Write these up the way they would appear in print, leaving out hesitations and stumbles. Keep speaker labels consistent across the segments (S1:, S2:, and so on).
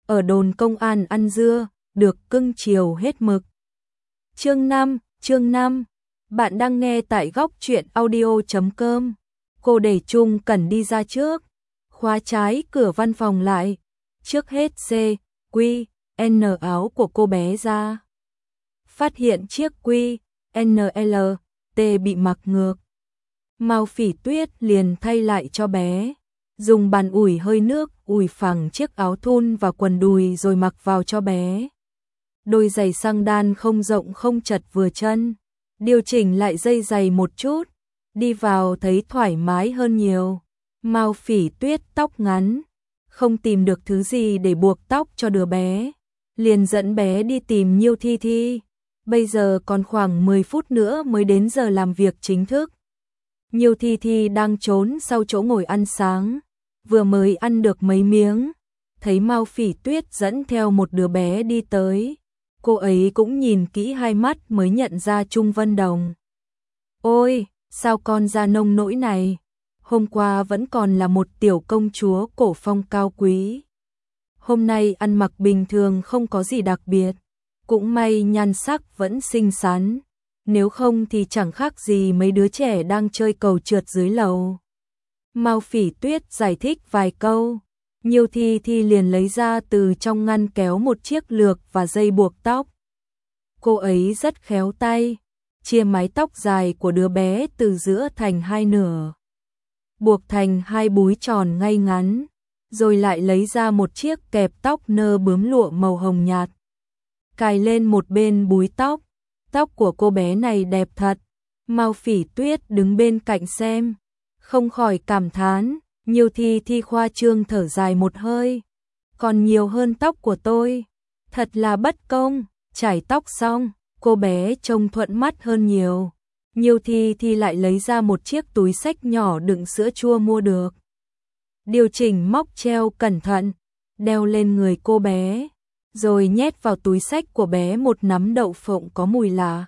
S1: ở đồn công an ăn dưa, được cưng chiều hết mực. Chương 5, bạn đang nghe tại góc truyện audio.com. Cô để Trung Cẩn đi ra trước, khóa trái cửa văn phòng lại, trước hết N áo của cô bé ra. Phát hiện chiếc T bị mặc ngược. Mao Phỉ Tuyết liền thay lại cho bé, dùng bàn ủi hơi nước ủi phẳng chiếc áo thun và quần đùi rồi mặc vào cho bé. Đôi giày xăng đan không rộng không chật vừa chân, điều chỉnh lại dây giày một chút, đi vào thấy thoải mái hơn nhiều. Mao Phỉ Tuyết tóc ngắn, không tìm được thứ gì để buộc tóc cho đứa bé, liền dẫn bé đi tìm Nhiêu Thi Thi. Bây giờ còn khoảng 10 phút nữa mới đến giờ làm việc chính thức. Nhiêu Thi Thi đang trốn sau chỗ ngồi ăn sáng, vừa mới ăn được mấy miếng, thấy Mao Phỉ Tuyết dẫn theo một đứa bé đi tới. Cô ấy cũng nhìn kỹ hai mắt mới nhận ra Trung Vân Đồng. Ôi, sao con ra nông nỗi này? Hôm qua vẫn còn là một tiểu công chúa cổ phong cao quý. Hôm nay ăn mặc bình thường không có gì đặc biệt, cũng may nhan sắc vẫn xinh xắn, nếu không thì chẳng khác gì mấy đứa trẻ đang chơi cầu trượt dưới lầu. Mao Phỉ Tuyết giải thích vài câu, Nhiêu Thi Thi liền lấy ra từ trong ngăn kéo một chiếc lược và dây buộc tóc. Cô ấy rất khéo tay, chia mái tóc dài của đứa bé từ giữa thành hai nửa, buộc thành hai búi tròn ngay ngắn, rồi lại lấy ra một chiếc kẹp tóc nơ bướm lụa màu hồng nhạt, cài lên một bên búi tóc. Tóc của cô bé này đẹp thật. Mao Phỉ Tuyết đứng bên cạnh xem, không khỏi cảm thán. Nhiêu Thi Thi khoa trương thở dài một hơi, còn nhiều hơn tóc của tôi, thật là bất công. Chải tóc xong, cô bé trông thuận mắt hơn nhiều. Nhiêu Thi Thi lại lấy ra một chiếc túi xách nhỏ đựng sữa chua mua được, điều chỉnh móc treo cẩn thận, đeo lên người cô bé, rồi nhét vào túi xách của bé một nắm đậu phộng có mùi lạ.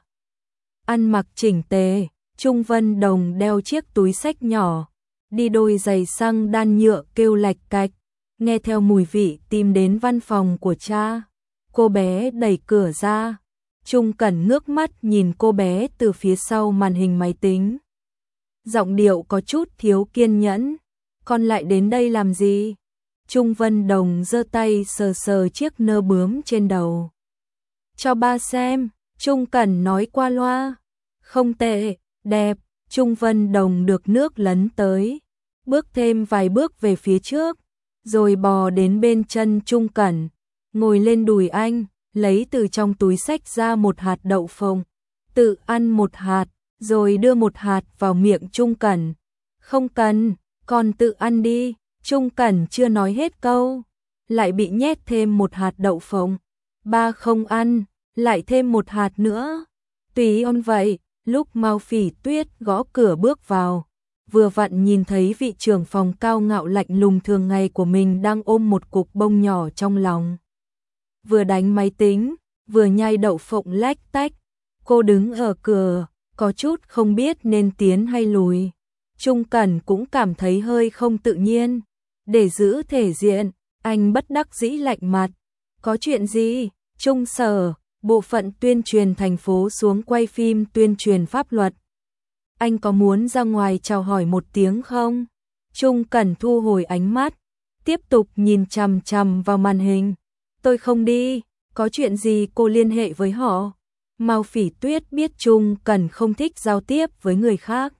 S1: Ăn mặc chỉnh tề, Trung Vân Đồng đeo chiếc túi xách nhỏ, đi đôi giày xăng đan nhựa kêu lạch cạch, nghe theo mùi vị tìm đến văn phòng của cha. Cô bé đẩy cửa ra, Trung Cẩn ngước mắt nhìn cô bé từ phía sau màn hình máy tính. Giọng điệu có chút thiếu kiên nhẫn, con lại đến đây làm gì? Trung Vân Đồng giơ tay sờ sờ chiếc nơ bướm trên đầu. Cho ba xem, Trung Cẩn nói qua loa. Không tệ, đẹp. Trung Vân Đồng được nước lấn tới, bước thêm vài bước về phía trước, rồi bò đến bên chân Trung Cẩn, ngồi lên đùi anh, lấy từ trong túi xách ra một hạt đậu phộng, tự ăn một hạt, rồi đưa một hạt vào miệng Trung Cẩn. Không cần, con tự ăn đi. Trung Cẩn chưa nói hết câu, lại bị nhét thêm một hạt đậu phộng. Ba không ăn, lại thêm một hạt nữa. Tùy on vậy. Lúc Mao Phỉ Tuyết gõ cửa bước vào, vừa vặn nhìn thấy vị trưởng phòng cao ngạo lạnh lùng thường ngày của mình đang ôm một cục bông nhỏ trong lòng, vừa đánh máy tính, vừa nhai đậu phộng lách tách. Cô đứng ở cửa, có chút không biết nên tiến hay lùi. Trung Cẩn cũng cảm thấy hơi không tự nhiên. Để giữ thể diện, anh bất đắc dĩ lạnh mặt. Có chuyện gì? Trung Sở, bộ phận tuyên truyền thành phố xuống quay phim tuyên truyền pháp luật. Anh có muốn ra ngoài chào hỏi một tiếng không? Trung Cẩn thu hồi ánh mắt, tiếp tục nhìn chằm chằm vào màn hình. Tôi không đi, có chuyện gì cô liên hệ với họ. Mao Phỉ Tuyết biết Trung Cẩn không thích giao tiếp với người khác,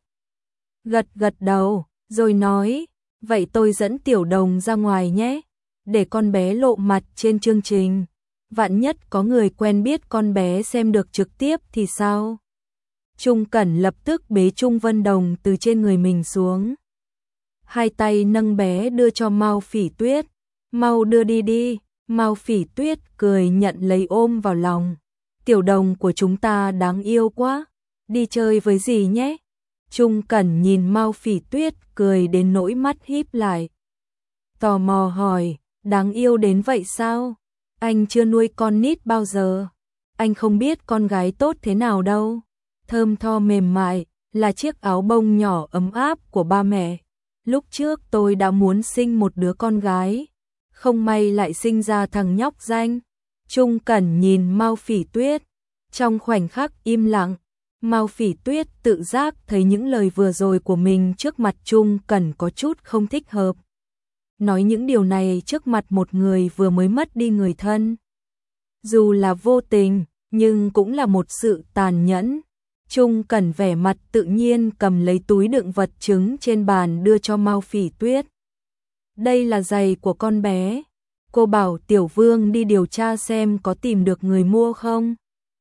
S1: gật gật đầu, rồi nói, vậy tôi dẫn Tiểu Đồng ra ngoài nhé, để con bé lộ mặt trên chương trình. Vạn nhất có người quen biết con bé xem được trực tiếp thì sao? Trung Cẩn lập tức bế Trung Vân Đồng từ trên người mình xuống, hai tay nâng bé đưa cho Mao Phỉ Tuyết. Mau đưa đi đi. Mao Phỉ Tuyết cười nhận lấy ôm vào lòng. Tiểu Đồng của chúng ta đáng yêu quá, đi chơi với dì nhé. Trung Cẩn nhìn Mao Phỉ Tuyết cười đến nỗi mắt híp lại, tò mò hỏi, đáng yêu đến vậy sao? Anh chưa nuôi con nít bao giờ, anh không biết con gái tốt thế nào đâu. Thơm tho mềm mại, là chiếc áo bông nhỏ ấm áp của ba mẹ. Lúc trước tôi đã muốn sinh một đứa con gái, không may lại sinh ra thằng nhóc danh. Trung Cẩn nhìn Mao Phỉ Tuyết, trong khoảnh khắc im lặng, Mao Phỉ Tuyết tự giác thấy những lời vừa rồi của mình trước mặt Trung Cẩn có chút không thích hợp. Nói những điều này trước mặt một người vừa mới mất đi người thân. Dù là vô tình, nhưng cũng là một sự tàn nhẫn. Trung Cẩn vẻ mặt tự nhiên cầm lấy túi đựng vật chứng trên bàn đưa cho Mao Phỉ Tuyết. Đây là giày của con bé. Cô bảo Tiểu Vương đi điều tra xem có tìm được người mua không.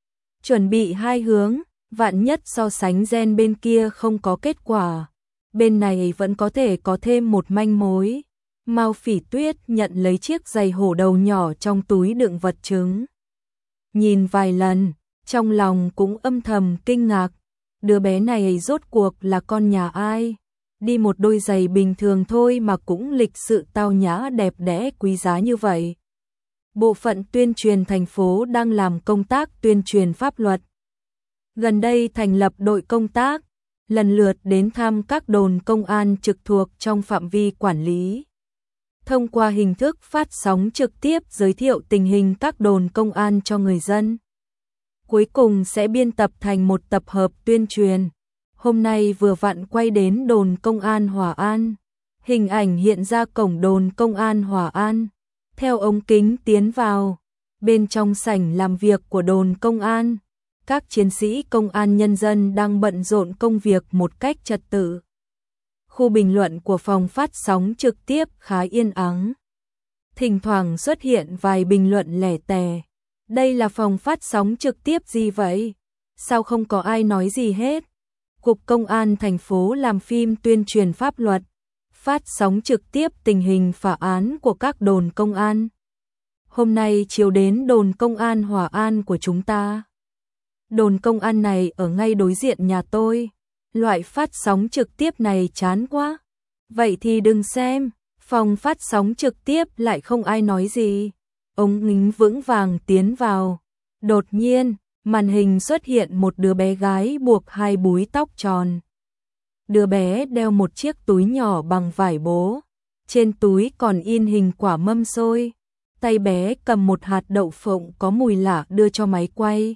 S1: Chuẩn bị hai hướng, vạn nhất so sánh gen bên kia không có kết quả. Bên này vẫn có thể có thêm một manh mối. Mao Phỉ Tuyết nhận lấy chiếc giày hổ đầu nhỏ trong túi đựng vật chứng. Nhìn vài lần, trong lòng cũng âm thầm kinh ngạc. Đứa bé này rốt cuộc là con nhà ai? Đi một đôi giày bình thường thôi mà cũng lịch sự tao nhã đẹp đẽ quý giá như vậy. Bộ phận tuyên truyền thành phố đang làm công tác tuyên truyền pháp luật. Gần đây thành lập đội công tác, lần lượt đến thăm các đồn công an trực thuộc trong phạm vi quản lý. Thông qua hình thức phát sóng trực tiếp giới thiệu tình hình các đồn công an cho người dân. Cuối cùng sẽ biên tập thành một tập hợp tuyên truyền. Hôm nay vừa vặn quay đến đồn công an Hòa An. Hình ảnh hiện ra cổng đồn công an Hòa An. Theo ống kính tiến vào, bên trong sảnh làm việc của đồn công an, các chiến sĩ công an nhân dân đang bận rộn công việc một cách trật tự. Khu bình luận của phòng phát sóng trực tiếp khá yên ắng. Thỉnh thoảng xuất hiện vài bình luận lẻ tẻ. Đây là phòng phát sóng trực tiếp gì vậy? Sao không có ai nói gì hết? Cục Công an thành phố làm phim tuyên truyền pháp luật, phát sóng trực tiếp tình hình phá án của các đồn công an. Hôm nay chiều đến đồn công an Hòa An của chúng ta. Đồn công an này ở ngay đối diện nhà tôi. Loại phát sóng trực tiếp này chán quá. Vậy thì đừng xem, phòng phát sóng trực tiếp lại không ai nói gì. Ống kính vững vàng tiến vào. Đột nhiên, màn hình xuất hiện một đứa bé gái buộc hai búi tóc tròn. Đứa bé đeo một chiếc túi nhỏ bằng vải bố. Trên túi còn in hình quả mâm xôi. Tay bé cầm một hạt đậu phộng có mùi lạ đưa cho máy quay.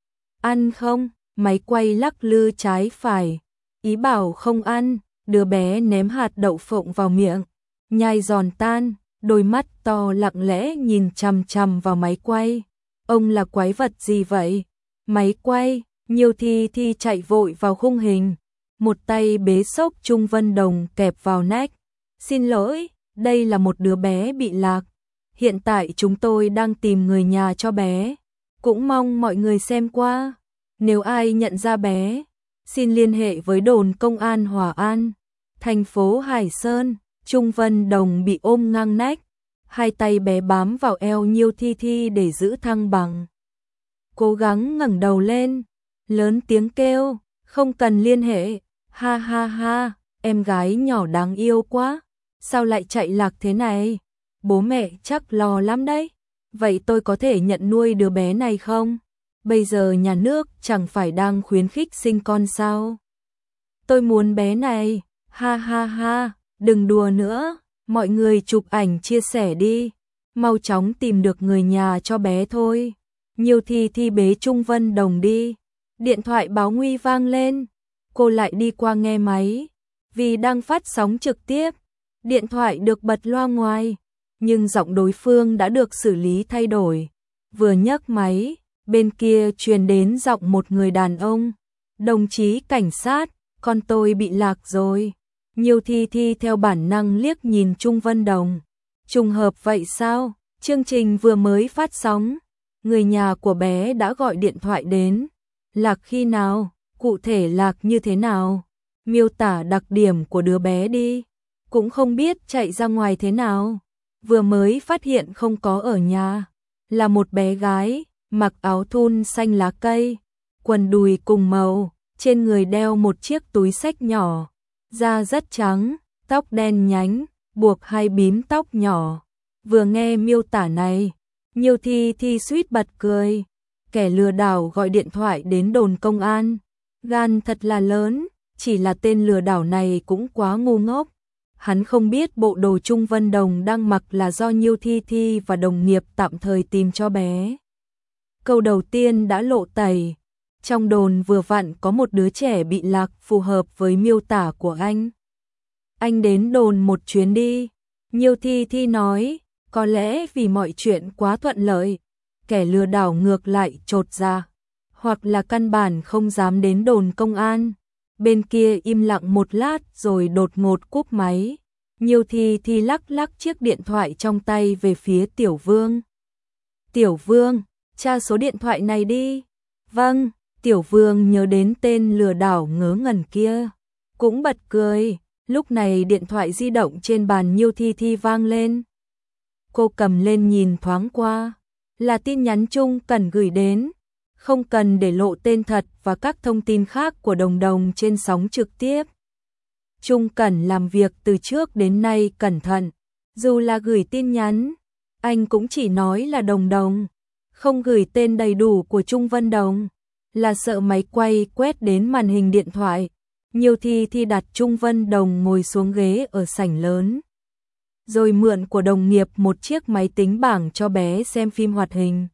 S1: Ăn không? Máy quay lắc lư trái phải. Ý bảo không ăn, đứa bé ném hạt đậu phộng vào miệng. Nhai giòn tan, đôi mắt to lặng lẽ nhìn chằm chằm vào máy quay. Ông là quái vật gì vậy? Máy quay, Nhiêu Thi chạy vội vào khung hình. Một tay bế xốc Trung Vân Đồng kẹp vào nách. Xin lỗi, đây là một đứa bé bị lạc. Hiện tại chúng tôi đang tìm người nhà cho bé. Cũng mong mọi người xem qua. Nếu ai nhận ra bé, xin liên hệ với đồn công an Hòa An, thành phố Hải Sơn. Trung Vân Đồng bị ôm ngang nách. Hai tay bé bám vào eo Nhiêu Thi để giữ thăng bằng. Cố gắng ngẩng đầu lên, lớn tiếng kêu, không cần liên hệ. Ha ha ha, em gái nhỏ đáng yêu quá. Sao lại chạy lạc thế này? Bố mẹ chắc lo lắm đấy. Vậy tôi có thể nhận nuôi đứa bé này không? Bây giờ nhà nước chẳng phải đang khuyến khích sinh con sao? Tôi muốn bé này. Ha ha ha, đừng đùa nữa. Mọi người chụp ảnh chia sẻ đi. Mau chóng tìm được người nhà cho bé thôi. Nhiêu Thi bế Trung Vân Đồng đi. Điện thoại báo nguy vang lên. Cô lại đi qua nghe máy. Vì đang phát sóng trực tiếp, điện thoại được bật loa ngoài. Nhưng giọng đối phương đã được xử lý thay đổi. Vừa nhấc máy, bên kia truyền đến giọng một người đàn ông. Đồng chí cảnh sát, con tôi bị lạc rồi. Nhiêu Thi theo bản năng liếc nhìn Trung Vân Đồng. Trùng hợp vậy sao? Chương trình vừa mới phát sóng. Người nhà của bé đã gọi điện thoại đến. Lạc khi nào? Cụ thể lạc như thế nào? Miêu tả đặc điểm của đứa bé đi. Cũng không biết chạy ra ngoài thế nào. Vừa mới phát hiện không có ở nhà. Là một bé gái, mặc áo thun xanh lá cây, quần đùi cùng màu, trên người đeo một chiếc túi xách nhỏ. Da rất trắng, tóc đen nhánh, buộc hai bím tóc nhỏ. Vừa nghe miêu tả này, Nhiêu Thi suýt bật cười. Kẻ lừa đảo gọi điện thoại đến đồn công an. Gan thật là lớn, chỉ là tên lừa đảo này cũng quá ngu ngốc. Hắn không biết bộ đồ Trung Vân Đồng đang mặc là do Nhiêu Thi Thi và đồng nghiệp tạm thời tìm cho bé. Câu đầu tiên đã lộ tẩy. Trong đồn vừa vặn có một đứa trẻ bị lạc phù hợp với miêu tả của anh. Anh đến đồn một chuyến đi. Nhiêu Thi Thi nói, có lẽ vì mọi chuyện quá thuận lợi, kẻ lừa đảo ngược lại chột dạ, hoặc là căn bản không dám đến đồn công an. Bên kia im lặng một lát rồi đột ngột cúp máy. Nhiêu Thi Thi lắc lắc chiếc điện thoại trong tay về phía Tiểu Vương. Tiểu Vương, tra số điện thoại này đi. Vâng, Tiểu Vương nhớ đến tên lừa đảo ngớ ngẩn kia. Cũng bật cười, lúc này điện thoại di động trên bàn Nhiêu Thi Thi vang lên. Cô cầm lên nhìn thoáng qua, là tin nhắn Trung Cẩn gửi đến. Không cần để lộ tên thật và các thông tin khác của Đồng Đồng trên sóng trực tiếp. Trung Cẩn làm việc từ trước đến nay cẩn thận, dù là gửi tin nhắn, anh cũng chỉ nói là Đồng Đồng, không gửi tên đầy đủ của Trung Vân Đồng, là sợ máy quay quét đến màn hình điện thoại. Nhiêu Thi Thi đặt Trung Vân Đồng ngồi xuống ghế ở sảnh lớn, rồi mượn của đồng nghiệp một chiếc máy tính bảng cho bé xem phim hoạt hình.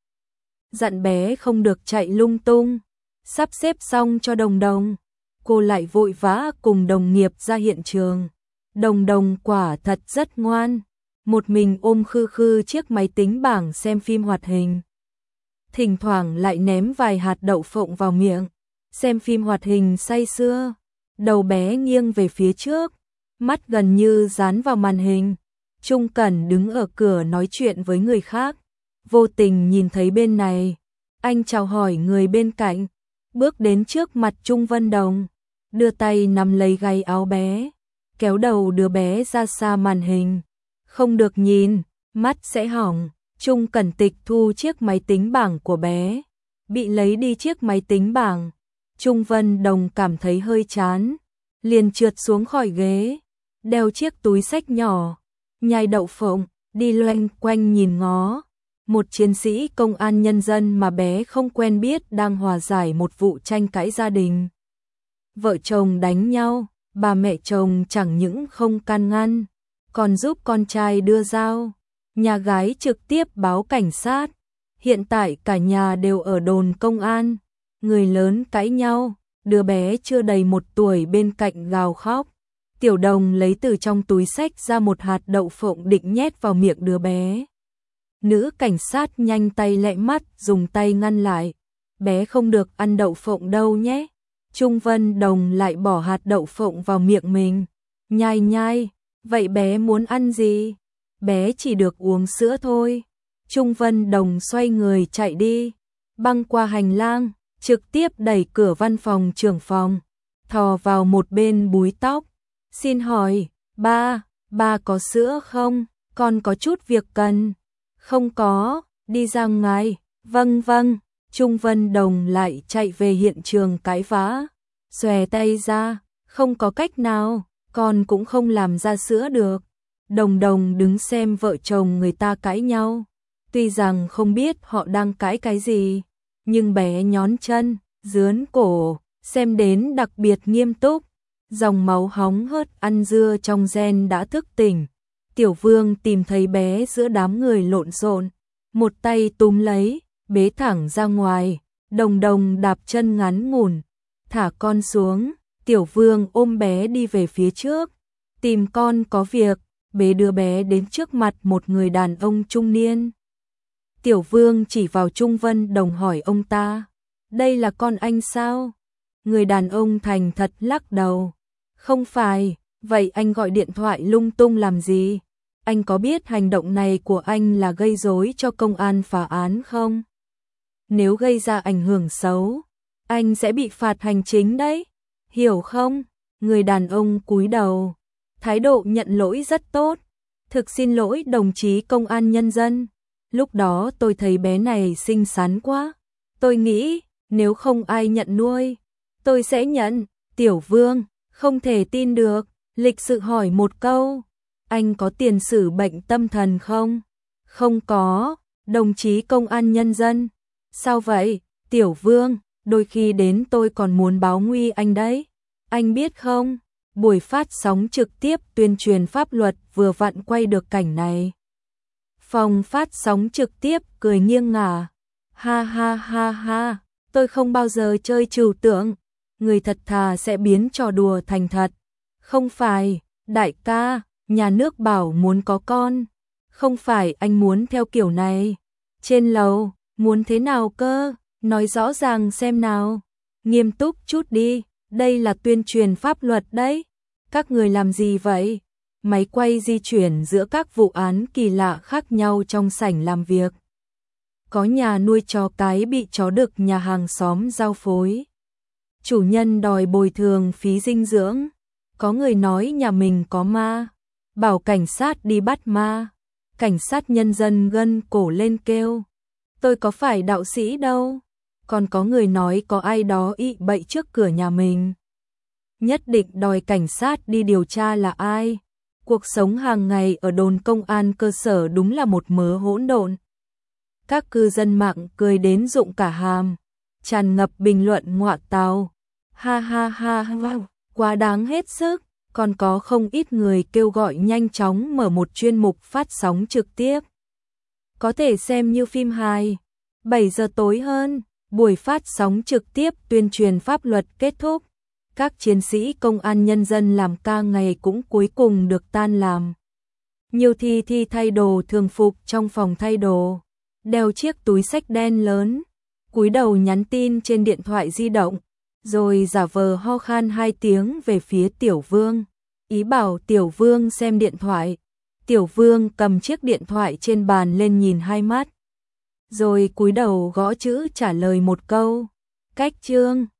S1: Dặn bé không được chạy lung tung. Sắp xếp xong cho Đồng Đồng, cô lại vội vã cùng đồng nghiệp ra hiện trường. Đồng Đồng quả thật rất ngoan, một mình ôm khư khư chiếc máy tính bảng xem phim hoạt hình. Thỉnh thoảng lại ném vài hạt đậu phộng vào miệng, xem phim hoạt hình say sưa. Đầu bé nghiêng về phía trước, mắt gần như dán vào màn hình. Trung Cẩn đứng ở cửa nói chuyện với người khác, vô tình nhìn thấy bên này. Anh chào hỏi người bên cạnh, bước đến trước mặt Trung Vân Đồng, đưa tay nắm lấy gáy áo bé, kéo đầu đứa bé ra xa màn hình. Không được nhìn, mắt sẽ hỏng. Trung Cẩn tịch thu chiếc máy tính bảng của bé, bị lấy đi chiếc máy tính bảng. Trung Vân Đồng cảm thấy hơi chán, liền trượt xuống khỏi ghế, đeo chiếc túi xách nhỏ, nhai đậu phộng, đi loanh quanh nhìn ngó. Một chiến sĩ công an nhân dân mà bé không quen biết đang hòa giải một vụ tranh cãi gia đình. Vợ chồng đánh nhau, bà mẹ chồng chẳng những không can ngăn, còn giúp con trai đưa dao. Nhà gái trực tiếp báo cảnh sát. Hiện tại cả nhà đều ở đồn công an. Người lớn cãi nhau, đứa bé chưa đầy 1 tuổi bên cạnh gào khóc. Tiểu Đồng lấy từ trong túi xách ra một hạt đậu phộng định nhét vào miệng đứa bé. Nữ cảnh sát nhanh tay lẹ mắt dùng tay ngăn lại. Bé không được ăn đậu phộng đâu nhé. Trung Vân Đồng lại bỏ hạt đậu phộng vào miệng mình. Nhai nhai, vậy bé muốn ăn gì? Bé chỉ được uống sữa thôi. Trung Vân Đồng xoay người chạy đi, băng qua hành lang, trực tiếp đẩy cửa văn phòng trưởng phòng, thò vào một bên búi tóc. Xin hỏi, ba có sữa không? Con có chút việc cần. Không có, đi ra ngoài. Vâng vâng. Trung Vân Đồng lại chạy về hiện trường cãi vã, xòe tay ra, không có cách nào, con cũng không làm ra sữa được. Đồng Đồng đứng xem vợ chồng người ta cãi nhau, tuy rằng không biết họ đang cãi cái gì, nhưng bé nhón chân, dướn cổ, xem đến đặc biệt nghiêm túc. Dòng máu hóng hớt ăn dưa trong gen đã thức tỉnh. Tiểu Vương tìm thấy bé giữa đám người lộn xộn, một tay túm lấy, bế thẳng ra ngoài. Đồng Đồng đạp chân ngắn ngủn, thả con xuống. Tiểu Vương ôm bé đi về phía trước, tìm con có việc, bế đứa bé đến trước mặt một người đàn ông trung niên. Tiểu Vương chỉ vào Trung Vân Đồng hỏi ông ta, đây là con anh sao? Người đàn ông thành thật lắc đầu, không phải. Vậy anh gọi điện thoại lung tung làm gì? Anh có biết hành động này của anh là gây rối cho công an phá án không? Nếu gây ra ảnh hưởng xấu, anh sẽ bị phạt hành chính đấy, hiểu không? Người đàn ông cúi đầu, thái độ nhận lỗi rất tốt. Thực xin lỗi đồng chí công an nhân dân, lúc đó tôi thấy bé này xinh xắn quá. Tôi nghĩ, nếu không ai nhận nuôi, tôi sẽ nhận. Tiểu Vương, không thể tin được, lịch sự hỏi một câu, anh có tiền sử bệnh tâm thần không? Không có, đồng chí công an nhân dân. Sao vậy? Tiểu Vương, đôi khi đến tôi còn muốn báo nguy anh đấy. Anh biết không, Buổi phát sóng trực tiếp tuyên truyền pháp luật vừa vặn quay được cảnh này. Phòng phát sóng trực tiếp cười nghiêng ngả. Ha ha ha ha, tôi không bao giờ chơi trừu tượng. Người thật thà sẽ biến trò đùa thành thật. Không phải, đại ca, nhà nước bảo muốn có con. Không phải anh muốn theo kiểu này. Trên lầu, muốn thế nào cơ? Nói rõ ràng xem nào. Nghiêm túc chút đi, đây là tuyên truyền pháp luật đấy. Các người làm gì vậy? Máy quay di chuyển giữa các vụ án kỳ lạ khác nhau trong sảnh làm việc. Có nhà nuôi chó cái bị chó đực nhà hàng xóm giao phối. Chủ nhân đòi bồi thường phí dinh dưỡng. Có người nói nhà mình có ma, bảo cảnh sát đi bắt ma. Cảnh sát nhân dân gân cổ lên kêu, tôi có phải đạo sĩ đâu. Còn có người nói có ai đó ị bậy trước cửa nhà mình, nhất định đòi cảnh sát đi điều tra là ai. Cuộc sống hàng ngày ở đồn công an cơ sở đúng là một mớ hỗn độn. Các cư dân mạng cười đến rụng cả hàm, tràn ngập bình luận ngọa tào. Ha ha ha, wow, quá đáng hết sức. Còn có không ít người kêu gọi nhanh chóng mở một chuyên mục phát sóng trực tiếp. Có thể xem như phim hài. 7 giờ tối hơn, buổi phát sóng trực tiếp tuyên truyền pháp luật kết thúc. Các chiến sĩ công an nhân dân làm ca ngày cũng cuối cùng được tan làm. Nhiều thi thay đồ thường phục trong phòng thay đồ, đeo chiếc túi xách đen lớn, cúi đầu nhắn tin trên điện thoại di động, rồi giả vờ ho khan 2 tiếng về phía Tiểu Vương, ý bảo Tiểu Vương xem điện thoại. Tiểu Vương cầm chiếc điện thoại trên bàn lên nhìn 2 mắt, rồi cúi đầu gõ chữ trả lời một câu. Cách chương